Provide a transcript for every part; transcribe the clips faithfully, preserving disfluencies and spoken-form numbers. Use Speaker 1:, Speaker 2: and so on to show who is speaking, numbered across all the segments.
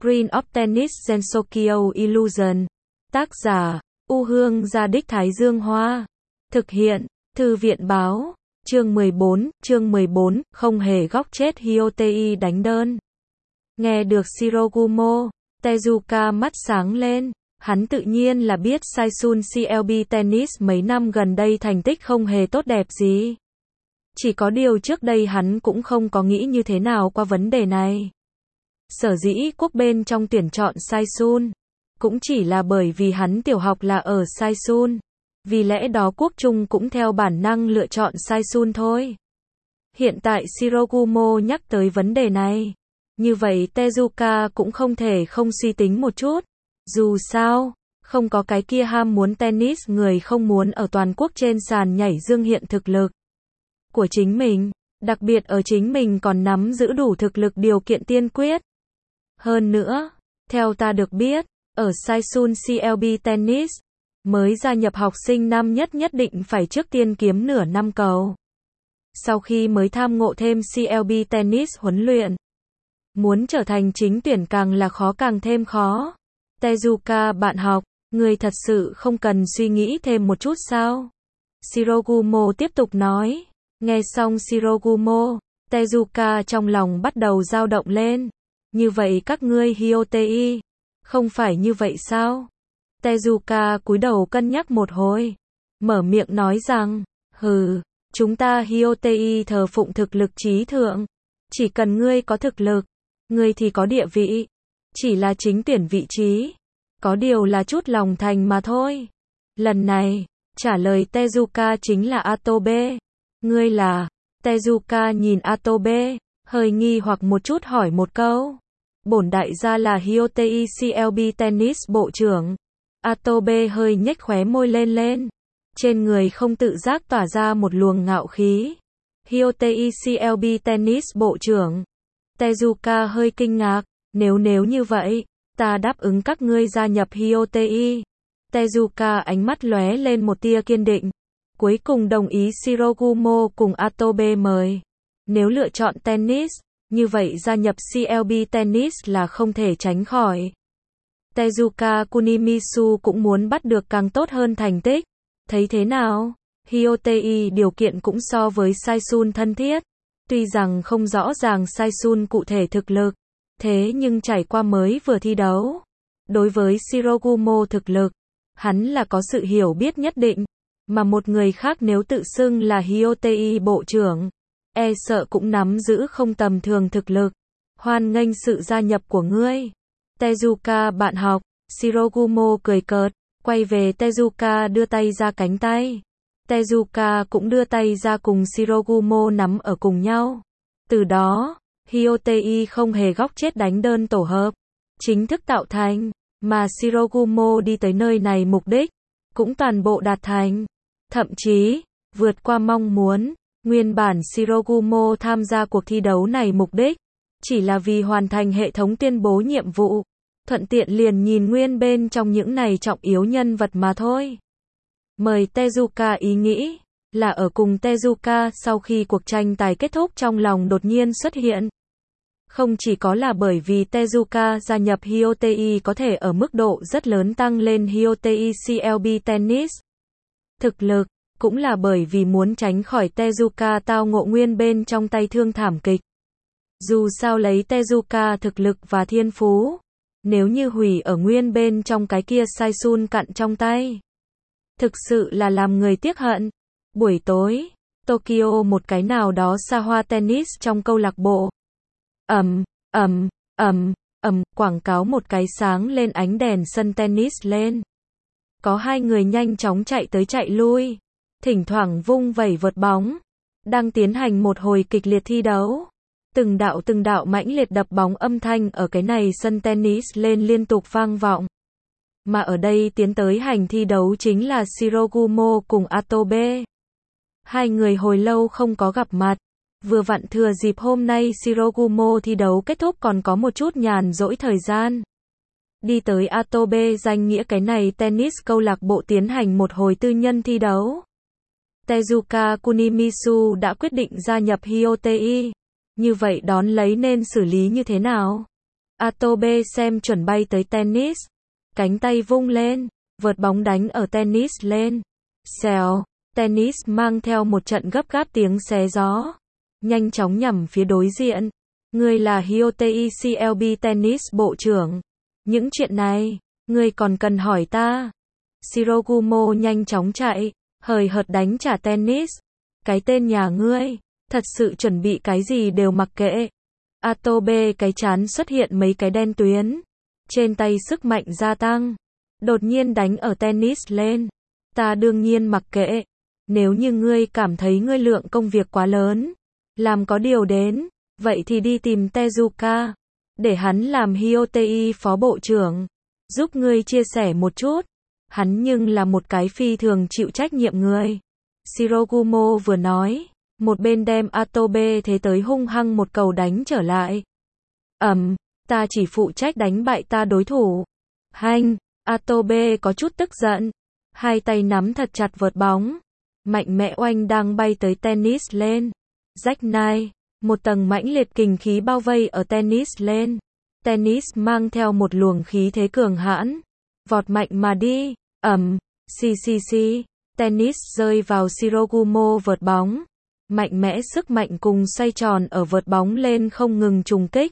Speaker 1: Green of Tennis Gensokyo Illusion. Tác giả, U Hương Gia Đích Thái Dương Hoa. Thực hiện, Thư viện Báo. Chương mười bốn, chương mười bốn, không hề góc chết Hyotei đánh đơn. Nghe được Shirogumo, Tezuka mắt sáng lên. Hắn tự nhiên là biết Saisun xê lờ bê Tennis mấy năm gần đây thành tích không hề tốt đẹp gì. Chỉ có điều trước đây hắn cũng không có nghĩ như thế nào qua vấn đề này. Sở dĩ quốc bên trong tuyển chọn Saisun, cũng chỉ là bởi vì hắn tiểu học là ở Saisun. Vì lẽ đó quốc trung cũng theo bản năng lựa chọn Saisun thôi. Hiện tại Shirogumo nhắc tới vấn đề này. Như vậy Tezuka cũng không thể không suy tính một chút. Dù sao, không có cái kia ham muốn tennis người không muốn ở toàn quốc trên sàn nhảy dương hiện thực lực của chính mình, đặc biệt ở chính mình còn nắm giữ đủ thực lực điều kiện tiên quyết. Hơn nữa, theo ta được biết, ở Saisun xê lờ bê Tennis, mới gia nhập học sinh năm nhất nhất định phải trước tiên kiếm nửa năm cầu. Sau khi mới tham ngộ thêm xê lờ bê Tennis huấn luyện, muốn trở thành chính tuyển càng là khó càng thêm khó. Tezuka bạn học, người thật sự không cần suy nghĩ thêm một chút sao? Shirogumo tiếp tục nói. Nghe xong Shirogumo, Tezuka trong lòng bắt đầu dao động lên. Như vậy các ngươi Hyotei, không phải như vậy sao? Tezuka cúi đầu cân nhắc một hồi, mở miệng nói rằng, hừ, chúng ta Hyotei thờ phụng thực lực trí thượng. Chỉ cần ngươi có thực lực, ngươi thì có địa vị. Chỉ là chính tuyển vị trí, có điều là chút lòng thành mà thôi. Lần này, trả lời Tezuka chính là Atobe. Ngươi là? Tezuka nhìn Atobe, hơi nghi hoặc một chút hỏi một câu. Bổn đại gia là Hyotei xê lờ bê Tennis bộ trưởng. Atobe hơi nhếch khóe môi lên lên. Trên người không tự giác tỏa ra một luồng ngạo khí. Hyotei xê lờ bê Tennis bộ trưởng. Tezuka hơi kinh ngạc. Nếu nếu như vậy, ta đáp ứng các ngươi gia nhập Hyotei. Tezuka ánh mắt lóe lên một tia kiên định. Cuối cùng đồng ý Shirogumo cùng Atobe mời. Nếu lựa chọn tennis, như vậy gia nhập xê lờ bê Tennis là không thể tránh khỏi. Tezuka Kunimisu cũng muốn bắt được càng tốt hơn thành tích. Thấy thế nào? Hyotei điều kiện cũng so với Saisun thân thiết. Tuy rằng không rõ ràng Saisun cụ thể thực lực, thế nhưng trải qua mới vừa thi đấu. Đối với Shirogumo thực lực, hắn là có sự hiểu biết nhất định. Mà một người khác nếu tự xưng là Hyotei bộ trưởng, e sợ cũng nắm giữ không tầm thường thực lực. Hoan nghênh sự gia nhập của ngươi. Tezuka bạn học, Shirogumo cười cợt, quay về Tezuka đưa tay ra cánh tay. Tezuka cũng đưa tay ra cùng Shirogumo nắm ở cùng nhau. Từ đó, Hyotei không hề góc chết đánh đơn tổ hợp, chính thức tạo thành, mà Shirogumo đi tới nơi này mục đích, cũng toàn bộ đạt thành. Thậm chí, vượt qua mong muốn, nguyên bản Shirogumo tham gia cuộc thi đấu này mục đích, chỉ là vì hoàn thành hệ thống tuyên bố nhiệm vụ, thuận tiện liền nhìn nguyên bên trong những này trọng yếu nhân vật mà thôi. Mời Tezuka ý nghĩ, là ở cùng Tezuka sau khi cuộc tranh tài kết thúc trong lòng đột nhiên xuất hiện. Không chỉ có là bởi vì Tezuka gia nhập Hyotei có thể ở mức độ rất lớn tăng lên Hyotei xê lờ bê Tennis thực lực, cũng là bởi vì muốn tránh khỏi Tezuka tao ngộ nguyên bên trong tay thương thảm kịch. Dù sao lấy Tezuka thực lực và thiên phú, nếu như hủy ở nguyên bên trong cái kia Saisun cặn trong tay, thực sự là làm người tiếc hận. Buổi tối, Tokyo một cái nào đó xa hoa tennis trong câu lạc bộ. Ầm, ầm, ầm, ầm, quảng cáo một cái sáng lên ánh đèn sân tennis lên. Có hai người nhanh chóng chạy tới chạy lui, thỉnh thoảng vung vẩy vợt bóng, đang tiến hành một hồi kịch liệt thi đấu. Từng đạo từng đạo mãnh liệt đập bóng âm thanh ở cái này sân tennis lên liên tục vang vọng. Mà ở đây tiến tới hành thi đấu chính là Shirogumo cùng Atobe. Hai người hồi lâu không có gặp mặt. Vừa vặn thừa dịp hôm nay Shirogumo thi đấu kết thúc còn có một chút nhàn rỗi thời gian. Đi tới Atobe danh nghĩa cái này tennis câu lạc bộ tiến hành một hồi tư nhân thi đấu. Tezuka Kunimisu đã quyết định gia nhập Hyotei. Như vậy đón lấy nên xử lý như thế nào? Atobe xem chuẩn bay tới tennis. Cánh tay vung lên, vợt bóng đánh ở tennis lên. Xèo, tennis mang theo một trận gấp gáp tiếng xé gió. Nhanh chóng nhằm phía đối diện. Ngươi là Hyotei xê lờ bê tennis bộ trưởng. Những chuyện này, ngươi còn cần hỏi ta. Shirogumo nhanh chóng chạy, hời hợt đánh trả tennis. Cái tên nhà ngươi, thật sự chuẩn bị cái gì đều mặc kệ. Atobe cái chán xuất hiện mấy cái đen tuyến. Trên tay sức mạnh gia tăng. Đột nhiên đánh ở tennis lên. Ta đương nhiên mặc kệ. Nếu như ngươi cảm thấy ngươi lượng công việc quá lớn, làm có điều đến, vậy thì đi tìm Tezuka. Để hắn làm Hyotei phó bộ trưởng. Giúp ngươi chia sẻ một chút. Hắn nhưng là một cái phi thường chịu trách nhiệm người. Shirogumo vừa nói, một bên đem Atobe thế tới hung hăng một cầu đánh trở lại. Ầm, ta chỉ phụ trách đánh bại ta đối thủ. Hanh, Atobe có chút tức giận. Hai tay nắm thật chặt vợt bóng. Mạnh mẽ oanh đang bay tới tennis lên. Rách nai, một tầng mãnh liệt kình khí bao vây ở tennis lên. Tennis mang theo một luồng khí thế cường hãn. Vọt mạnh mà đi, ầm, xì xì xì. Tennis rơi vào Shirogumo vợt bóng. Mạnh mẽ sức mạnh cùng xoay tròn ở vợt bóng lên không ngừng trùng kích.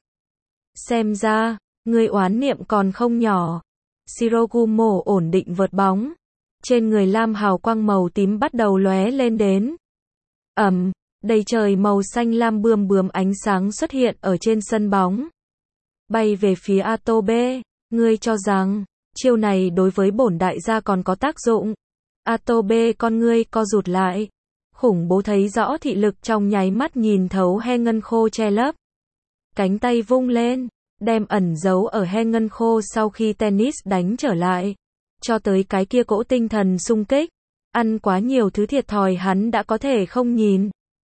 Speaker 1: Xem ra, ngươi oán niệm còn không nhỏ. Shirogumo ổn định vợt bóng. Trên người lam hào quang màu tím bắt đầu lóe lên đến. Ầm, đầy trời màu xanh lam bươm bướm ánh sáng xuất hiện ở trên sân bóng. Bay về phía Atobe, ngươi cho rằng, chiêu này đối với bổn đại gia còn có tác dụng. Atobe con ngươi co rụt lại. Khủng bố thấy rõ thị lực trong nháy mắt nhìn thấu he ngân khô che lấp. Cánh tay vung lên, đem ẩn giấu ở he ngân khô sau khi tennis đánh trở lại. Cho tới cái kia cỗ tinh thần xung kích. Ăn quá nhiều thứ thiệt thòi hắn đã có thể không nhìn.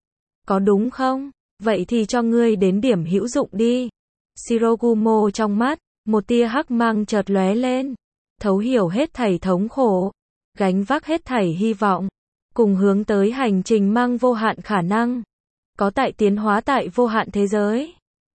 Speaker 1: Có đúng không? Vậy thì cho ngươi đến điểm hữu dụng đi. Shirogumo trong mắt, một tia hắc mang chợt lóe lên. Thấu hiểu hết thảy thống khổ. Gánh vác hết thảy hy vọng. Cùng hướng tới hành trình mang vô hạn khả năng. Có tại tiến hóa tại vô hạn thế giới.